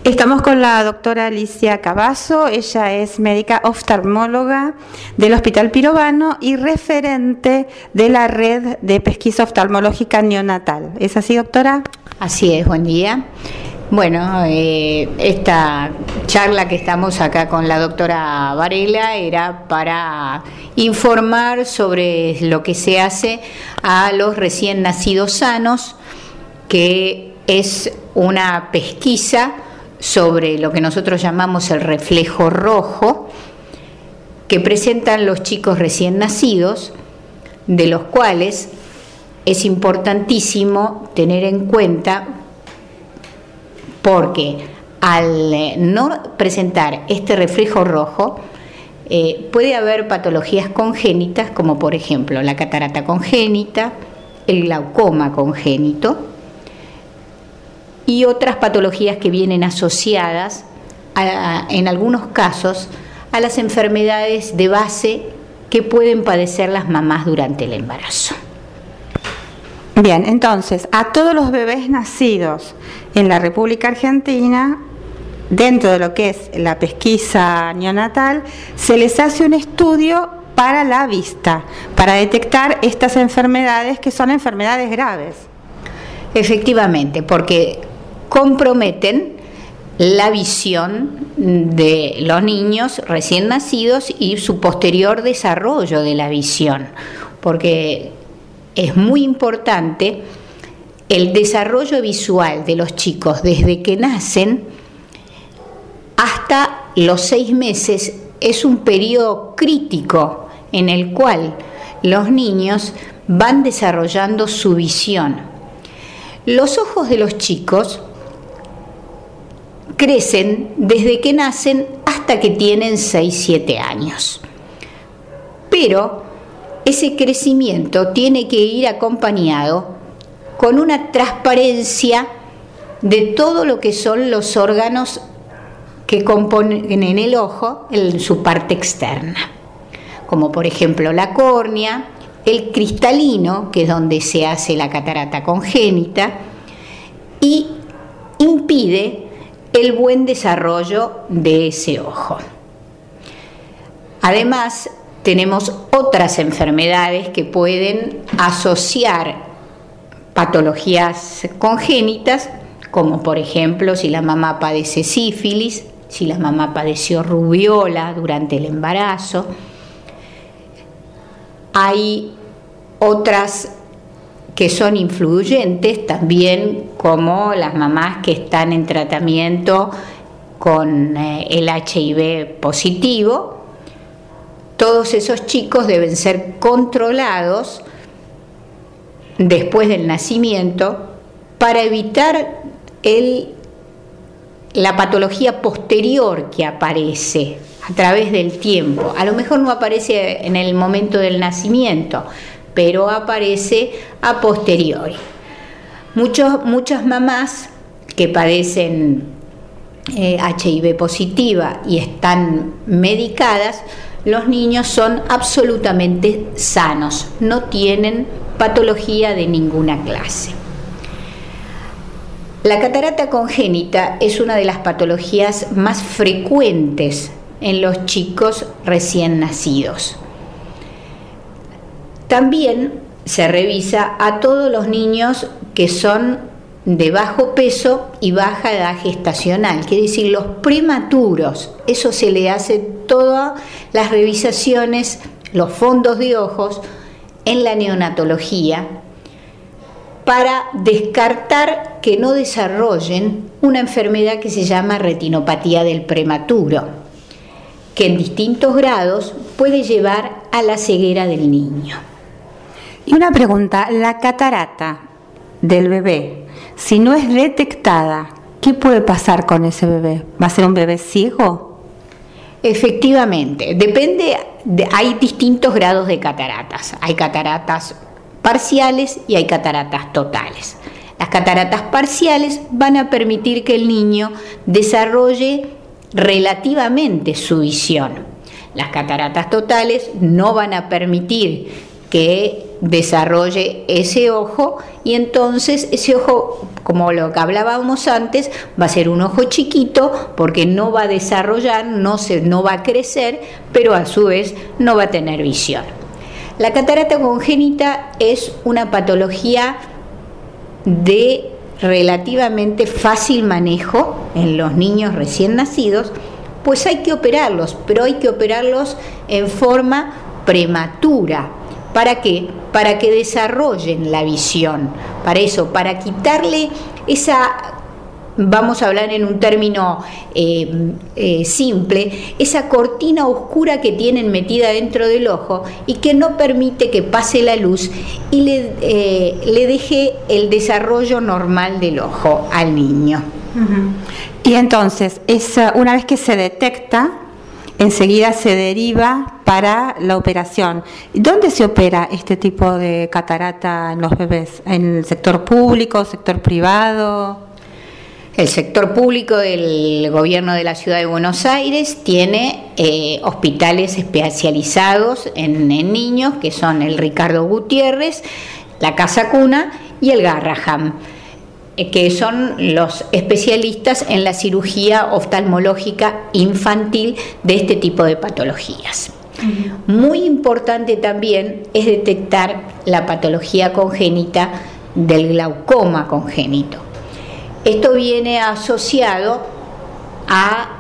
Estamos con la doctora Alicia Cavazo. Ella es médica oftalmóloga del Hospital Pirovano y referente de la red de pesquisa oftalmológica neonatal. ¿Es así, doctora? Así es, buen día. Bueno, esta charla que estamos acá con la doctora Varela era para informar sobre lo que se hace a los recién nacidos sanos, que es una pesquisa sobre lo que nosotros llamamos el reflejo rojo, que presentan los chicos recién nacidos, de los cuales es importantísimo tener en cuenta, porque al no presentar este reflejo rojo, puede haber patologías congénitas, como por ejemplo la catarata congénita, el glaucoma congénito, y otras patologías que vienen asociadas, en algunos casos, a las enfermedades de base que pueden padecer las mamás durante el embarazo. Bien, entonces, a todos los bebés nacidos en la República Argentina, dentro de lo que es la pesquisa neonatal, se les hace un estudio para la vista, para detectar estas enfermedades que son enfermedades graves. Efectivamente, porque comprometen la visión de los niños recién nacidos y su posterior desarrollo de la visión, porque es muy importante el desarrollo visual de los chicos desde que nacen hasta los 6 meses. Es un periodo crítico en el cual los niños van desarrollando su visión. Los ojos de los chicos crecen desde que nacen hasta que tienen 6-7 años. Pero ese crecimiento tiene que ir acompañado con una transparencia de todo lo que son los órganos que componen en el ojo, en su parte externa, como por ejemplo la córnea, el cristalino, que es donde se hace la catarata congénita, y impide el buen desarrollo de ese ojo. Además, tenemos otras enfermedades que pueden asociar patologías congénitas, como por ejemplo si la mamá padece sífilis, si la mamá padeció rubiola durante el embarazo. Hay otras que son influyentes también, como las mamás que están en tratamiento con el HIV positivo. Todos esos chicos deben ser controlados después del nacimiento para evitar la patología posterior que aparece a través del tiempo. A lo mejor no aparece en el momento del nacimiento, pero aparece a posteriori. Muchas mamás que padecen HIV positiva y están medicadas, los niños son absolutamente sanos, no tienen patología de ninguna clase. La catarata congénita es una de las patologías más frecuentes en los chicos recién nacidos. También se revisa a todos los niños que son de bajo peso y baja edad gestacional, quiere decir los prematuros. Eso se le hace todas las revisaciones, los fondos de ojos en la neonatología, para descartar que no desarrollen una enfermedad que se llama retinopatía del prematuro, que en distintos grados puede llevar a la ceguera del niño. Y una pregunta, la catarata del bebé, si no es detectada, ¿qué puede pasar con ese bebé? ¿Va a ser un bebé ciego? Efectivamente, hay distintos grados de cataratas. Hay cataratas parciales y hay cataratas totales. Las cataratas parciales van a permitir que el niño desarrolle relativamente su visión. Las cataratas totales no van a permitir que desarrolle ese ojo, y entonces ese ojo, como lo que hablábamos antes, va a ser un ojo chiquito porque no va a desarrollar, no va a crecer, pero a su vez no va a tener visión. La catarata congénita es una patología de relativamente fácil manejo en los niños recién nacidos, pues hay que operarlos, pero hay que operarlos en forma prematura. ¿Para qué? Para que desarrollen la visión. Para eso, para quitarle esa, vamos a hablar en un término simple, esa cortina oscura que tienen metida dentro del ojo y que no permite que pase la luz y le deje el desarrollo normal del ojo al niño. Y entonces, una vez que se detecta, enseguida se deriva para la operación. ¿Dónde se opera este tipo de catarata en los bebés? ¿En el sector público, sector privado? El sector público del gobierno de la ciudad de Buenos Aires tiene hospitales especializados en niños, que son el Ricardo Gutiérrez, la Casa Cuna y el Garraham, que son los especialistas en la cirugía oftalmológica infantil de este tipo de patologías. Muy importante también es detectar la patología congénita del glaucoma congénito. Esto viene asociado a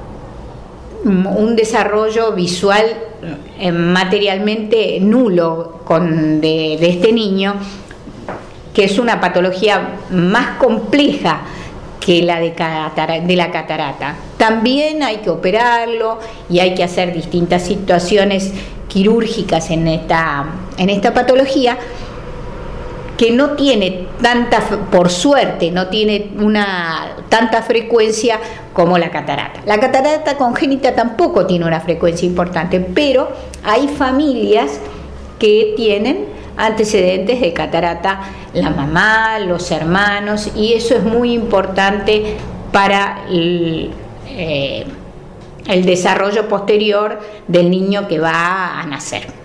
un desarrollo visual materialmente nulo de este niño, que es una patología más compleja que la de la catarata. También hay que operarlo y hay que hacer distintas situaciones quirúrgicas en esta patología, que no tiene por suerte, no tiene tanta frecuencia como la catarata. La catarata congénita tampoco tiene una frecuencia importante, pero hay familias que tienen antecedentes de catarata, la mamá, los hermanos, y eso es muy importante para el desarrollo posterior del niño que va a nacer.